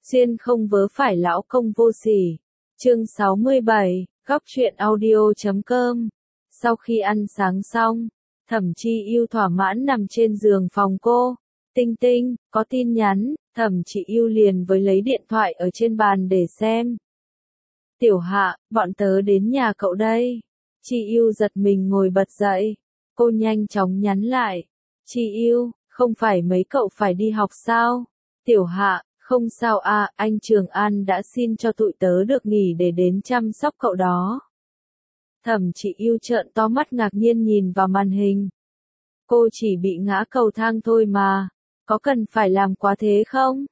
Xuyên không vớ phải lão công vô sỉ. Chương 67, góc truyện audio.com. Sau khi ăn sáng xong, Thẩm Chi Yêu thỏa mãn nằm trên giường phòng cô. Tinh Tinh, có tin nhắn. Thẩm Chi Yêu liền với lấy điện thoại ở trên bàn để xem. Tiểu Hạ, bọn tớ đến nhà cậu đây. Chi Yêu giật mình ngồi bật dậy. Cô nhanh chóng nhắn lại. Chi Yêu, không phải mấy cậu phải đi học sao? Tiểu Hạ, không sao à, anh Trường An đã xin cho tụi tớ được nghỉ để đến chăm sóc cậu đó. Thẩm Chi Yêu trợn to mắt ngạc nhiên nhìn vào màn hình. Cô chỉ bị ngã cầu thang thôi mà, có cần phải làm quá thế không?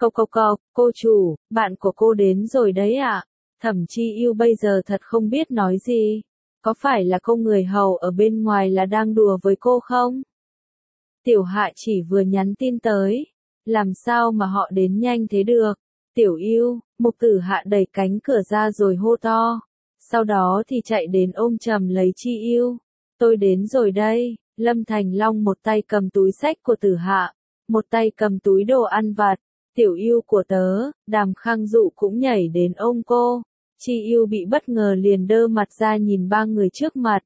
Cô chủ, bạn của cô đến rồi đấy ạ. Thẩm Chi Yêu bây giờ thật không biết nói gì. Có phải là cô người hầu ở bên ngoài là đang đùa với cô không? Tiểu Hạ chỉ vừa nhắn tin tới. Làm sao mà họ đến nhanh thế được? Tiểu Yêu, Mục Tử Hạ đẩy cánh cửa ra rồi hô to. Sau đó thì chạy đến ôm chầm lấy Chi Yêu. Tôi đến rồi đây. Lâm Thành Long một tay cầm túi xách của Tử Hạ, một tay cầm túi đồ ăn vặt. Tiểu Yêu của tớ, Đàm Khang Dụ cũng nhảy đến ôm cô. Chi Yêu bị bất ngờ liền đơ mặt ra nhìn ba người trước mặt.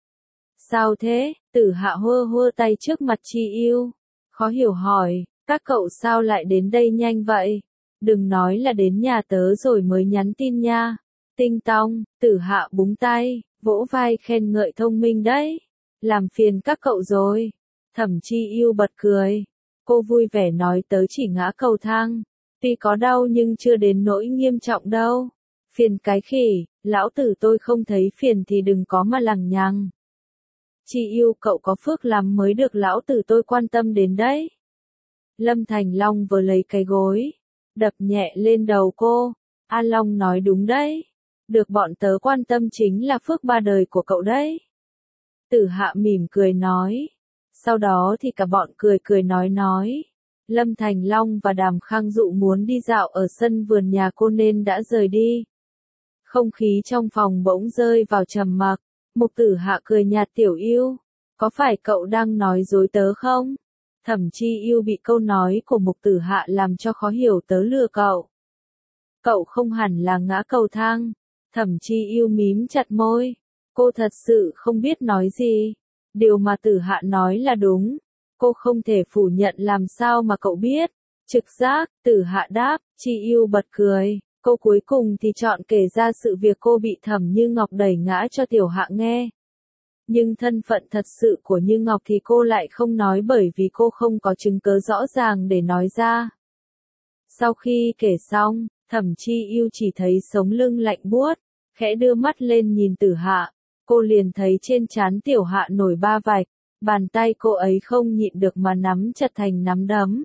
Sao thế? Tử Hạ hơ tay trước mặt Chi Yêu. Khó hiểu hỏi, các cậu sao lại đến đây nhanh vậy? Đừng nói là đến nhà tớ rồi mới nhắn tin nha. Tinh tong, Tử Hạ búng tay, vỗ vai khen ngợi thông minh đấy. Làm phiền các cậu rồi. Thẩm Chi Yêu bật cười. Cô vui vẻ nói tớ chỉ ngã cầu thang. Tuy có đau nhưng chưa đến nỗi nghiêm trọng đâu. Phiền cái khỉ, lão tử tôi không thấy phiền thì đừng có mà lằng nhằng. Chi Yêu cậu có phước lắm mới được lão tử tôi quan tâm đến đấy. Lâm Thành Long vừa lấy cái gối, đập nhẹ lên đầu cô. An Long nói đúng đấy. Được bọn tớ quan tâm chính là phước ba đời của cậu đấy. Tử Hạ mỉm cười nói. Sau đó thì cả bọn cười nói. Lâm Thành Long và Đàm Khang Dụ muốn đi dạo ở sân vườn nhà cô nên đã rời đi. Không khí trong phòng bỗng rơi vào trầm mặc. Mục Tử Hạ cười nhạt. Tiểu Yêu, có phải cậu đang nói dối tớ không? Thẩm Chi Yêu bị câu nói của Mục Tử Hạ làm cho khó hiểu. Tớ lừa cậu. Cậu không hẳn là ngã cầu thang. Thẩm Chi Yêu mím chặt môi. Cô thật sự không biết nói gì. Điều mà Tử Hạ nói là đúng. Cô không thể phủ nhận. Làm sao mà cậu biết? Trực giác, Tử Hạ đáp. Chi Yêu bật cười. Cô cuối cùng thì chọn kể ra sự việc cô bị Thẩm Như Ngọc đẩy ngã cho Tiểu Hạ nghe. Nhưng thân phận thật sự của Như Ngọc thì cô lại không nói bởi vì cô không có chứng cứ rõ ràng để nói ra. Sau khi kể xong, Thẩm Chi Yêu chỉ thấy sống lưng lạnh buốt, khẽ đưa mắt lên nhìn Tử Hạ. Cô liền thấy trên trán Tiểu Hạ nổi ba vạch, bàn tay cô ấy không nhịn được mà nắm chặt thành nắm đấm.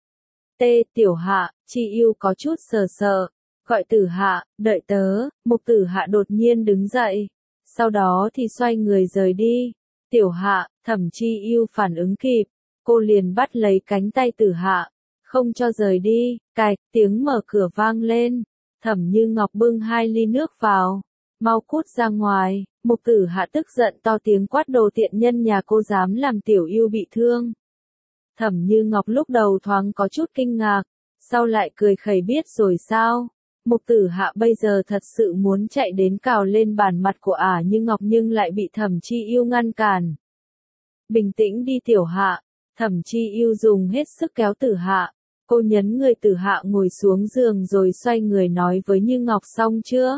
Tiểu Hạ, Chi Yêu có chút sợ, gọi Tử Hạ, đợi tớ. Mục Tử Hạ đột nhiên đứng dậy, sau đó thì xoay người rời đi. Tiểu Hạ, Thẩm Chi Yêu phản ứng kịp, cô liền bắt lấy cánh tay Tử Hạ, không cho rời đi. Cạch, tiếng mở cửa vang lên. Thẩm Như Ngọc bưng 2 ly nước vào. Mau cút ra ngoài. Mục Tử Hạ tức giận to tiếng quát đồ tiện nhân nhà cô dám làm Tiểu Yêu bị thương. Thẩm Như Ngọc lúc đầu thoáng có chút kinh ngạc, sau lại cười khẩy biết rồi sao. Mục Tử Hạ bây giờ thật sự muốn chạy đến cào lên bản mặt của Như Ngọc nhưng lại bị Thẩm Chi Yêu ngăn cản. Bình tĩnh đi Tiểu Hạ. Thẩm Chi Yêu dùng hết sức kéo Tử Hạ. Cô nhấn người Tử Hạ ngồi xuống giường rồi xoay người nói với Như Ngọc xong chưa?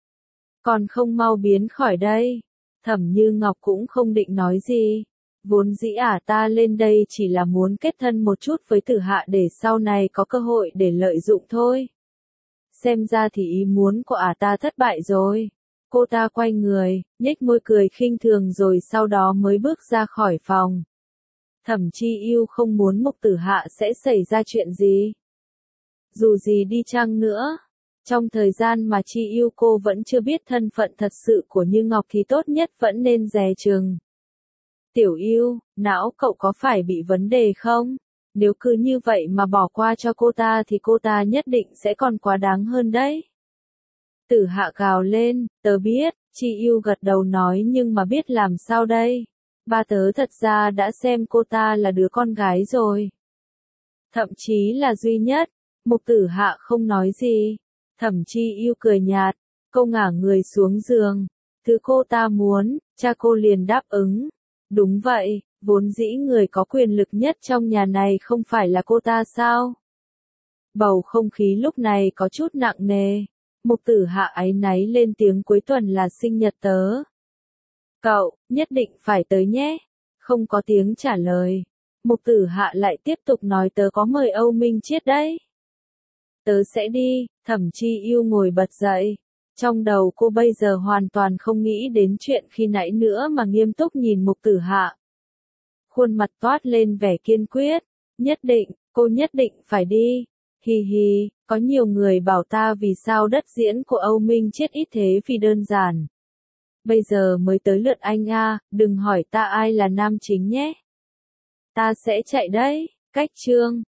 Còn không mau biến khỏi đây. Thẩm Như Ngọc cũng không định nói gì. Vốn dĩ ta lên đây chỉ là muốn kết thân một chút với Tử Hạ để sau này có cơ hội để lợi dụng thôi. Xem ra thì ý muốn của ta thất bại rồi. Cô ta quay người, nhếch môi cười khinh thường rồi sau đó mới bước ra khỏi phòng. Thẩm Chi Yêu không muốn Mục Tử Hạ sẽ xảy ra chuyện gì. Dù gì đi chăng nữa, trong thời gian mà Chi Yêu cô vẫn chưa biết thân phận thật sự của Như Ngọc thì tốt nhất vẫn nên dè chừng. Tiểu Yêu, não cậu có phải bị vấn đề không? Nếu cứ như vậy mà bỏ qua cho cô ta thì cô ta nhất định sẽ còn quá đáng hơn đấy. Tử Hạ gào lên, tớ biết. Chi Yêu gật đầu nói nhưng mà biết làm sao đây? Ba tớ thật ra đã xem cô ta là đứa con gái rồi. Thậm chí là duy nhất. Mục Tử Hạ không nói gì. Thẩm Chi Yêu cười nhạt, cô ngả người xuống giường. Thứ cô ta muốn, cha cô liền đáp ứng. Đúng vậy, vốn dĩ người có quyền lực nhất trong nhà này không phải là cô ta sao? Bầu không khí lúc này có chút nặng nề. Mục Tử Hạ áy náy lên tiếng, cuối tuần là sinh nhật tớ. Cậu, nhất định phải tới nhé. Không có tiếng trả lời. Mục Tử Hạ lại tiếp tục nói, tớ có mời Âu Minh Chiết đấy. Tớ sẽ đi. Thẩm Chi Yêu ngồi bật dậy. Trong đầu cô bây giờ hoàn toàn không nghĩ đến chuyện khi nãy nữa mà nghiêm túc nhìn Mục Tử Hạ. Khuôn mặt toát lên vẻ kiên quyết. Nhất định, cô nhất định phải đi. Hi hi, có nhiều người bảo ta vì sao đất diễn của Âu Minh Chiết ít thế vì đơn giản. Bây giờ mới tới lượt anh a, đừng hỏi ta ai là nam chính nhé. Ta sẽ chạy đấy. Cách chương